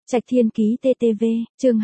Trạch Thiên Ký TTV, chương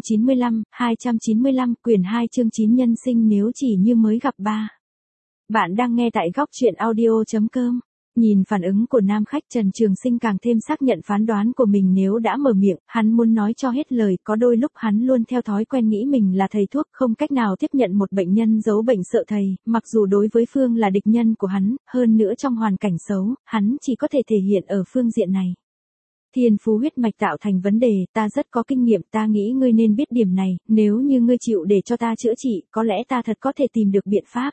295, quyển 2 chương 9 nhân sinh nếu chỉ như mới gặp ba. Bạn đang nghe tại góc truyện audio.com. Nhìn phản ứng của nam khách, Trần Trường Sinh càng thêm xác nhận phán đoán của mình, nếu đã mở miệng, hắn muốn nói cho hết lời. Có đôi lúc hắn luôn theo thói quen nghĩ mình là thầy thuốc, không cách nào tiếp nhận một bệnh nhân giấu bệnh sợ thầy, mặc dù đối với Phương là địch nhân của hắn, hơn nữa trong hoàn cảnh xấu, hắn chỉ có thể thể hiện ở phương diện này. Thiên phú huyết mạch tạo thành vấn đề, ta rất có kinh nghiệm, ta nghĩ ngươi nên biết điểm này, nếu như ngươi chịu để cho ta chữa trị, có lẽ ta thật có thể tìm được biện pháp.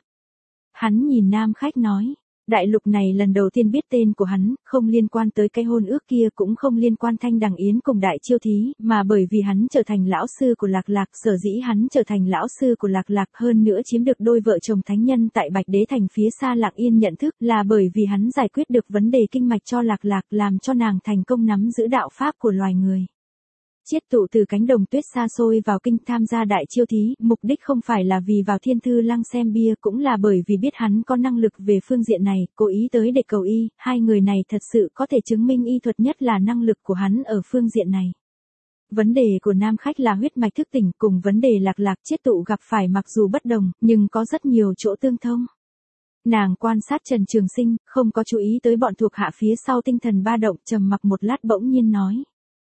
Hắn nhìn nam khách nói, đại lục này lần đầu tiên biết tên của hắn, không liên quan tới cái hôn ước kia, cũng không liên quan Thanh Đằng Yến cùng Đại Chiêu Thí, mà bởi vì hắn trở thành lão sư của Lạc Lạc. Sở dĩ hắn trở thành lão sư của Lạc Lạc, hơn nữa chiếm được đôi vợ chồng thánh nhân tại Bạch Đế Thành phía xa Lạc Yên nhận thức, là bởi vì hắn giải quyết được vấn đề kinh mạch cho Lạc Lạc, làm cho nàng thành công nắm giữ đạo pháp của loài người. Chiết tụ từ cánh đồng tuyết xa xôi vào kinh tham gia Đại Chiêu Thí, mục đích không phải là vì vào Thiên Thư Lăng xem bia, cũng là bởi vì biết hắn có năng lực về phương diện này, cố ý tới để cầu y. Hai người này thật sự có thể chứng minh y thuật, nhất là năng lực của hắn ở phương diện này. Vấn đề của nam khách là huyết mạch thức tỉnh, cùng vấn đề Lạc Lạc chiết tụ gặp phải mặc dù bất đồng, nhưng có rất nhiều chỗ tương thông. Nàng quan sát Trần Trường Sinh, không có chú ý tới bọn thuộc hạ phía sau tinh thần ba động, trầm mặc một lát bỗng nhiên nói.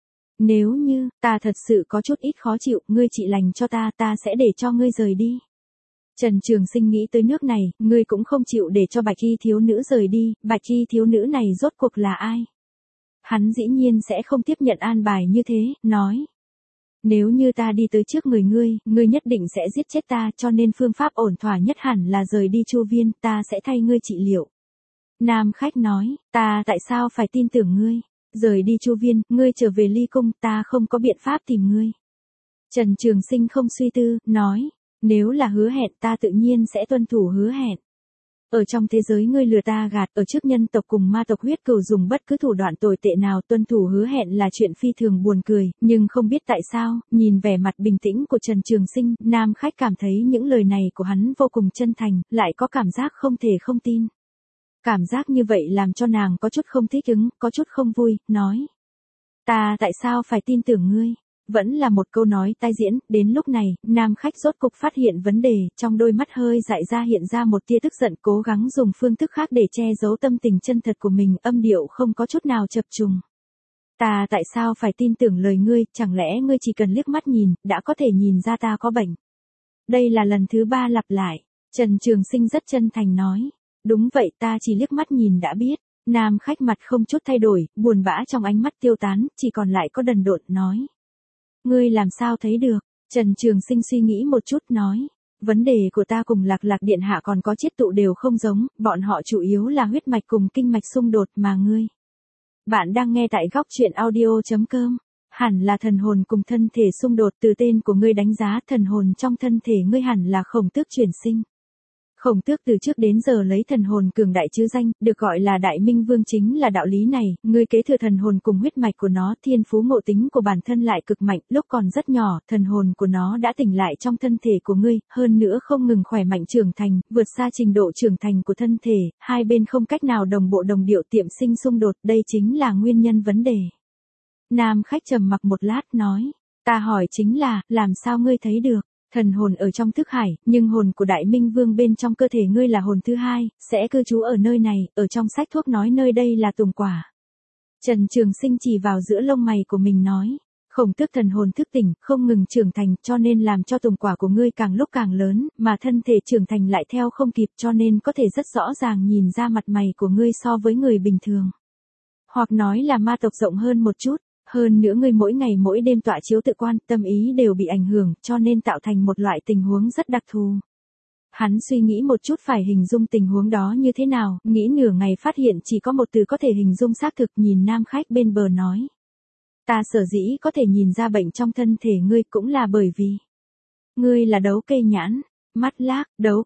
Nếu như, ta thật sự có chút ít khó chịu, ngươi trị lành cho ta, ta sẽ để cho ngươi rời đi. Trần Trường Sinh nghĩ tới nước này, ngươi cũng không chịu để cho Bạch Y thiếu nữ rời đi, Bạch Y thiếu nữ này rốt cuộc là ai? Hắn dĩ nhiên sẽ không tiếp nhận an bài như thế, nói. Nếu như ta đi tới trước người ngươi nhất định sẽ giết chết ta, cho nên phương pháp ổn thỏa nhất hẳn là rời đi Chu Viên, ta sẽ thay ngươi trị liệu. Nam khách nói, ta tại sao phải tin tưởng ngươi? Rời đi Chu Viên, ngươi trở về Ly Cung, ta không có biện pháp tìm ngươi. Trần Trường Sinh không suy tư, nói, nếu là hứa hẹn ta tự nhiên sẽ tuân thủ hứa hẹn. Ở trong thế giới ngươi lừa ta gạt, ở trước nhân tộc cùng ma tộc huyết cừu dùng bất cứ thủ đoạn tồi tệ nào, tuân thủ hứa hẹn là chuyện phi thường buồn cười, nhưng không biết tại sao, nhìn vẻ mặt bình tĩnh của Trần Trường Sinh, nam khách cảm thấy những lời này của hắn vô cùng chân thành, lại có cảm giác không thể không tin. Cảm giác như vậy làm cho nàng có chút không thích ứng, có chút không vui, nói. Ta tại sao phải tin tưởng ngươi? Vẫn là một câu nói tai diễn, đến lúc này, nam khách rốt cục phát hiện vấn đề, trong đôi mắt hơi dại ra hiện ra một tia tức giận, cố gắng dùng phương thức khác để che giấu tâm tình chân thật của mình, âm điệu không có chút nào chập trùng. Ta tại sao phải tin tưởng lời ngươi, chẳng lẽ ngươi chỉ cần liếc mắt nhìn, đã có thể nhìn ra ta có bệnh? Đây là lần thứ 3 lặp lại, Trần Trường Sinh rất chân thành nói. Đúng vậy, ta chỉ liếc mắt nhìn đã biết. Nam khách mặt không chút thay đổi, buồn bã trong ánh mắt tiêu tán, chỉ còn lại có đần độn, nói. Ngươi làm sao thấy được? Trần Trường Sinh suy nghĩ một chút, nói. Vấn đề của ta cùng Lạc Lạc điện hạ còn có chiết tụ đều không giống, bọn họ chủ yếu là huyết mạch cùng kinh mạch xung đột, mà ngươi. Bạn đang nghe tại góc truyện audio.com. Hẳn là thần hồn cùng thân thể xung đột, từ tên của ngươi đánh giá thần hồn trong thân thể ngươi hẳn là Khổng Tước chuyển sinh. Khổng Tước từ trước đến giờ lấy thần hồn cường đại chứ danh, được gọi là Đại Minh Vương chính là đạo lý này, ngươi kế thừa thần hồn cùng huyết mạch của nó, thiên phú ngộ tính của bản thân lại cực mạnh, lúc còn rất nhỏ, thần hồn của nó đã tỉnh lại trong thân thể của ngươi, hơn nữa không ngừng khỏe mạnh trưởng thành, vượt xa trình độ trưởng thành của thân thể, hai bên không cách nào đồng bộ đồng điệu, tiệm sinh xung đột, đây chính là nguyên nhân vấn đề. Nam khách trầm mặc một lát, nói, ta hỏi chính là, làm sao ngươi thấy được? Thần hồn ở trong thức hải, nhưng hồn của Đại Minh Vương bên trong cơ thể ngươi là hồn thứ hai, sẽ cư trú ở nơi này, ở trong sách thuốc nói nơi đây là Tùng Quả. Trần Trường Sinh chỉ vào giữa lông mày của mình nói, Khổng Tước thần hồn thức tỉnh, không ngừng trưởng thành, cho nên làm cho Tùng Quả của ngươi càng lúc càng lớn, mà thân thể trưởng thành lại theo không kịp, cho nên có thể rất rõ ràng nhìn ra mặt mày của ngươi so với người bình thường. Hoặc nói là ma tộc rộng hơn một chút. Hơn nữa ngươi mỗi ngày mỗi đêm tọa chiếu tự quan, tâm ý đều bị ảnh hưởng, cho nên tạo thành một loại tình huống rất đặc thù. Hắn suy nghĩ một chút phải hình dung tình huống đó như thế nào, nghĩ nửa ngày phát hiện chỉ có một từ có thể hình dung xác thực, nhìn nam khách bên bờ nói. Ta sở dĩ có thể nhìn ra bệnh trong thân thể ngươi cũng là bởi vì ngươi là đấu kê nhãn. Mắt lác, đấu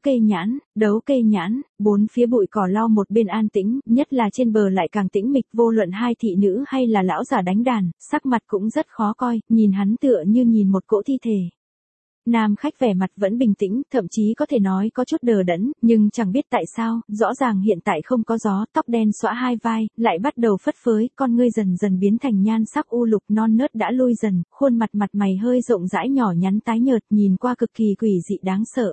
kê nhãn, bốn phía bụi cỏ lau một bên an tĩnh, nhất là trên bờ lại càng tĩnh mịch, vô luận hai thị nữ hay là lão giả đánh đàn, sắc mặt cũng rất khó coi, nhìn hắn tựa như nhìn một cỗ thi thể. Nam khách vẻ mặt vẫn bình tĩnh, thậm chí có thể nói có chút đờ đẫn, nhưng chẳng biết tại sao, rõ ràng hiện tại không có gió, tóc đen xõa hai vai, lại bắt đầu phất phới, con ngươi dần dần biến thành nhan sắc u lục non nớt đã lui dần, khuôn mặt mặt mày hơi rộng rãi nhỏ nhắn tái nhợt, nhìn qua cực kỳ quỷ dị đáng sợ.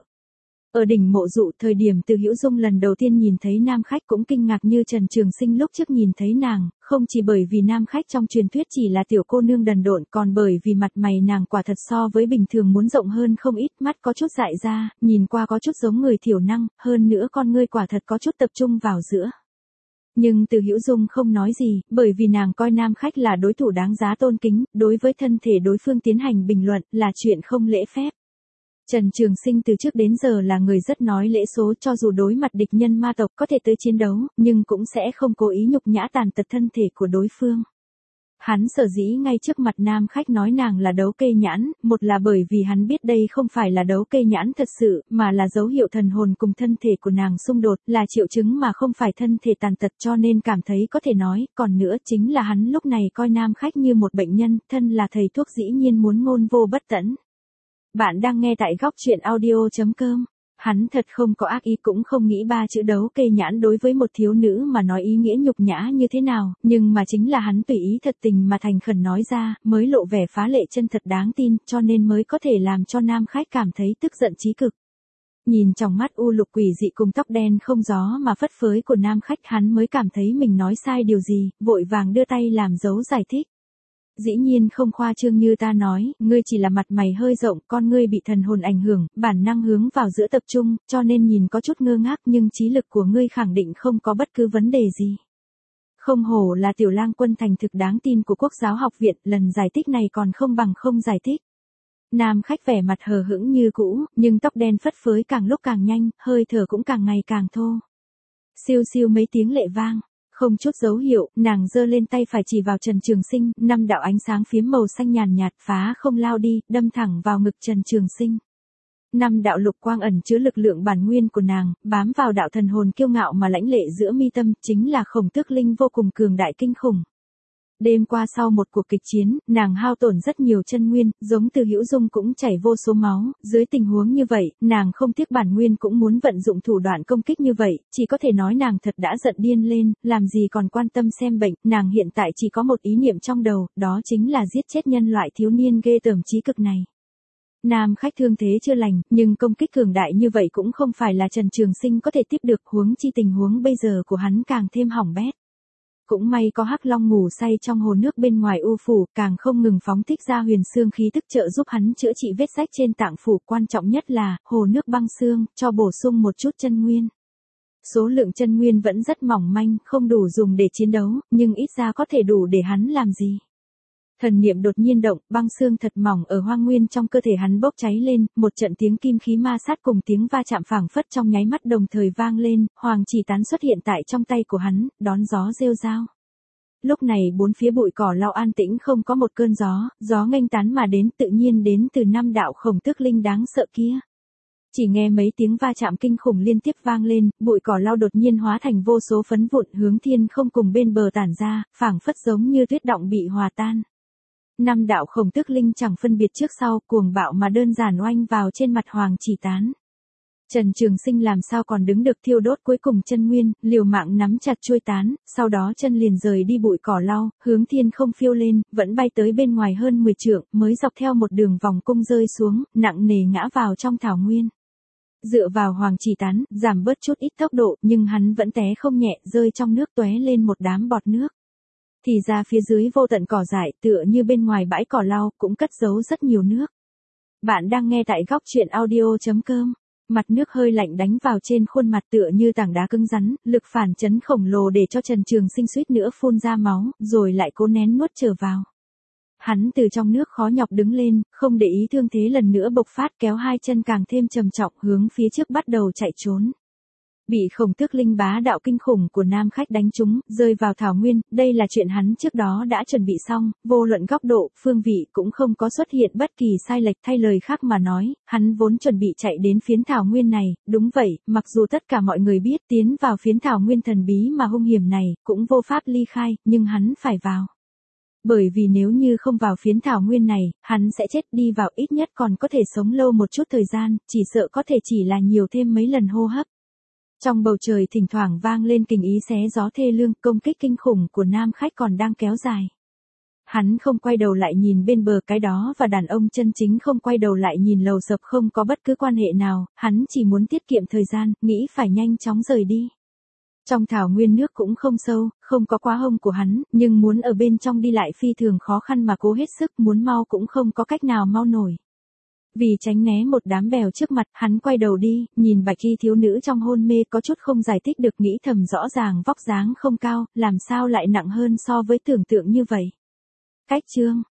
Ở đỉnh mộ dụ, thời điểm Từ Hữu Dung lần đầu tiên nhìn thấy nam khách cũng kinh ngạc như Trần Trường Sinh lúc trước nhìn thấy nàng, không chỉ bởi vì nam khách trong truyền thuyết chỉ là tiểu cô nương đần độn, còn bởi vì mặt mày nàng quả thật so với bình thường muốn rộng hơn không ít, mắt có chút dại ra, nhìn qua có chút giống người thiểu năng, hơn nữa con ngươi quả thật có chút tập trung vào giữa. Nhưng Từ Hữu Dung không nói gì, bởi vì nàng coi nam khách là đối thủ đáng giá tôn kính, đối với thân thể đối phương tiến hành bình luận là chuyện không lễ phép. Trần Trường Sinh từ trước đến giờ là người rất nói lễ số, cho dù đối mặt địch nhân ma tộc có thể tới chiến đấu, nhưng cũng sẽ không cố ý nhục nhã tàn tật thân thể của đối phương. Hắn sở dĩ ngay trước mặt nam khách nói nàng là đấu kê nhãn, một là bởi vì hắn biết đây không phải là đấu kê nhãn thật sự, mà là dấu hiệu thần hồn cùng thân thể của nàng xung đột, là triệu chứng mà không phải thân thể tàn tật, cho nên cảm thấy có thể nói, còn nữa chính là hắn lúc này coi nam khách như một bệnh nhân, thân là thầy thuốc dĩ nhiên muốn ngôn vô bất tẫn. Bạn đang nghe tại góc truyện audio.com. Hắn thật không có ác ý, cũng không nghĩ ba chữ đấu kê nhãn đối với một thiếu nữ mà nói ý nghĩa nhục nhã như thế nào, nhưng mà chính là hắn tùy ý thật tình mà thành khẩn nói ra, mới lộ vẻ phá lệ chân thật đáng tin, cho nên mới có thể làm cho nam khách cảm thấy tức giận chí cực. Nhìn trong mắt u lục quỷ dị cùng tóc đen không gió mà phất phới của nam khách, hắn mới cảm thấy mình nói sai điều gì, vội vàng đưa tay làm dấu giải thích. Dĩ nhiên không khoa trương như ta nói, ngươi chỉ là mặt mày hơi rộng, con ngươi bị thần hồn ảnh hưởng, bản năng hướng vào giữa tập trung, cho nên nhìn có chút ngơ ngác, nhưng trí lực của ngươi khẳng định không có bất cứ vấn đề gì. Không hổ là tiểu lang quân thành thực đáng tin của Quốc giáo học viện, lần giải thích này còn không bằng không giải thích. Nam khách vẻ mặt hờ hững như cũ, nhưng tóc đen phất phới càng lúc càng nhanh, hơi thở cũng càng ngày càng thô. Siêu siêu mấy tiếng lệ vang. Không chút dấu hiệu, nàng giơ lên tay phải chỉ vào Trần Trường Sinh, 5 đạo ánh sáng phiếm màu xanh nhàn nhạt phá không lao đi, đâm thẳng vào ngực Trần Trường Sinh. 5 đạo lục quang ẩn chứa lực lượng bản nguyên của nàng, bám vào đạo thần hồn kiêu ngạo mà lãnh lệ giữa mi tâm, chính là Khổng Tước Linh vô cùng cường đại kinh khủng. Đêm qua sau một cuộc kịch chiến, nàng hao tổn rất nhiều chân nguyên, giống Từ Hữu Dung cũng chảy vô số máu, dưới tình huống như vậy, nàng không tiếc bản nguyên cũng muốn vận dụng thủ đoạn công kích như vậy, chỉ có thể nói nàng thật đã giận điên lên, làm gì còn quan tâm xem bệnh, nàng hiện tại chỉ có một ý niệm trong đầu, đó chính là giết chết nhân loại thiếu niên ghê tởm chí cực này. Nam khách thương thế chưa lành, nhưng công kích cường đại như vậy cũng không phải là Trần Trường Sinh có thể tiếp được, huống chi tình huống bây giờ của hắn càng thêm hỏng bét. Cũng may có Hắc Long ngủ say trong hồ nước bên ngoài u phủ, càng không ngừng phóng thích ra huyền xương khí tức trợ giúp hắn chữa trị vết rách trên tạng phủ, quan trọng nhất là hồ nước băng xương, cho bổ sung một chút chân nguyên. Số lượng chân nguyên vẫn rất mỏng manh, không đủ dùng để chiến đấu, nhưng ít ra có thể đủ để hắn làm gì. Thần niệm đột nhiên động, băng xương thật mỏng ở hoang nguyên trong cơ thể hắn bốc cháy lên, một trận tiếng kim khí ma sát cùng tiếng va chạm phảng phất trong nháy mắt đồng thời vang lên, hoàng chỉ tán xuất hiện tại trong tay của hắn, đón gió rêu rao. Lúc này bốn phía bụi cỏ lau an tĩnh, không có một cơn gió, gió nghênh tán mà đến, tự nhiên đến từ 5 đạo Khổng Tước Linh đáng sợ kia. Chỉ nghe mấy tiếng va chạm kinh khủng liên tiếp vang lên, bụi cỏ lau đột nhiên hóa thành vô số phấn vụn hướng thiên không cùng bên bờ tản ra, phảng phất giống như tuyết động bị hòa tan. 5 đạo Khổng Tước Linh chẳng phân biệt trước sau, cuồng bạo mà đơn giản oanh vào trên mặt hoàng chỉ tán. Trần Trường Sinh làm sao còn đứng được, thiêu đốt cuối cùng chân nguyên, liều mạng nắm chặt chuôi tán, sau đó chân liền rời đi bụi cỏ lau, hướng thiên không phiêu lên, vẫn bay tới bên ngoài hơn 10 trượng, mới dọc theo một đường vòng cung rơi xuống, nặng nề ngã vào trong thảo nguyên. Dựa vào hoàng chỉ tán, giảm bớt chút ít tốc độ, nhưng hắn vẫn té không nhẹ, rơi trong nước tóe lên một đám bọt nước. Thì ra phía dưới vô tận cỏ dại, tựa như bên ngoài bãi cỏ lau, cũng cất giấu rất nhiều nước. Bạn đang nghe tại góc truyện audio.com. Mặt nước hơi lạnh đánh vào trên khuôn mặt tựa như tảng đá cứng rắn, lực phản chấn khổng lồ để cho Trần Trường Sinh suýt nữa phun ra máu, rồi lại cố nén nuốt trở vào. Hắn từ trong nước khó nhọc đứng lên, không để ý thương thế lần nữa bộc phát, kéo hai chân càng thêm trầm trọng hướng phía trước bắt đầu chạy trốn. Bị Khổng Tước Linh bá đạo kinh khủng của nam khách đánh trúng, rơi vào thảo nguyên, đây là chuyện hắn trước đó đã chuẩn bị xong, vô luận góc độ, phương vị cũng không có xuất hiện bất kỳ sai lệch, thay lời khác mà nói, hắn vốn chuẩn bị chạy đến phiến thảo nguyên này, đúng vậy, mặc dù tất cả mọi người biết tiến vào phiến thảo nguyên thần bí mà hung hiểm này, cũng vô pháp ly khai, nhưng hắn phải vào. Bởi vì nếu như không vào phiến thảo nguyên này, hắn sẽ chết, đi vào ít nhất còn có thể sống lâu một chút thời gian, chỉ sợ có thể chỉ là nhiều thêm mấy lần hô hấp. Trong bầu trời thỉnh thoảng vang lên kình ý xé gió thê lương, công kích kinh khủng của nam khách còn đang kéo dài. Hắn không quay đầu lại nhìn bên bờ cái đó và đàn ông chân chính không quay đầu lại nhìn lầu sập không có bất cứ quan hệ nào, hắn chỉ muốn tiết kiệm thời gian, nghĩ phải nhanh chóng rời đi. Trong thảo nguyên nước cũng không sâu, không có quá hông của hắn, nhưng muốn ở bên trong đi lại phi thường khó khăn mà cố hết sức, muốn mau cũng không có cách nào mau nổi. Vì tránh né một đám bèo trước mặt, hắn quay đầu đi, nhìn bạch y thiếu nữ trong hôn mê có chút không giải thích được, nghĩ thầm rõ ràng vóc dáng không cao, làm sao lại nặng hơn so với tưởng tượng như vậy. Cách chương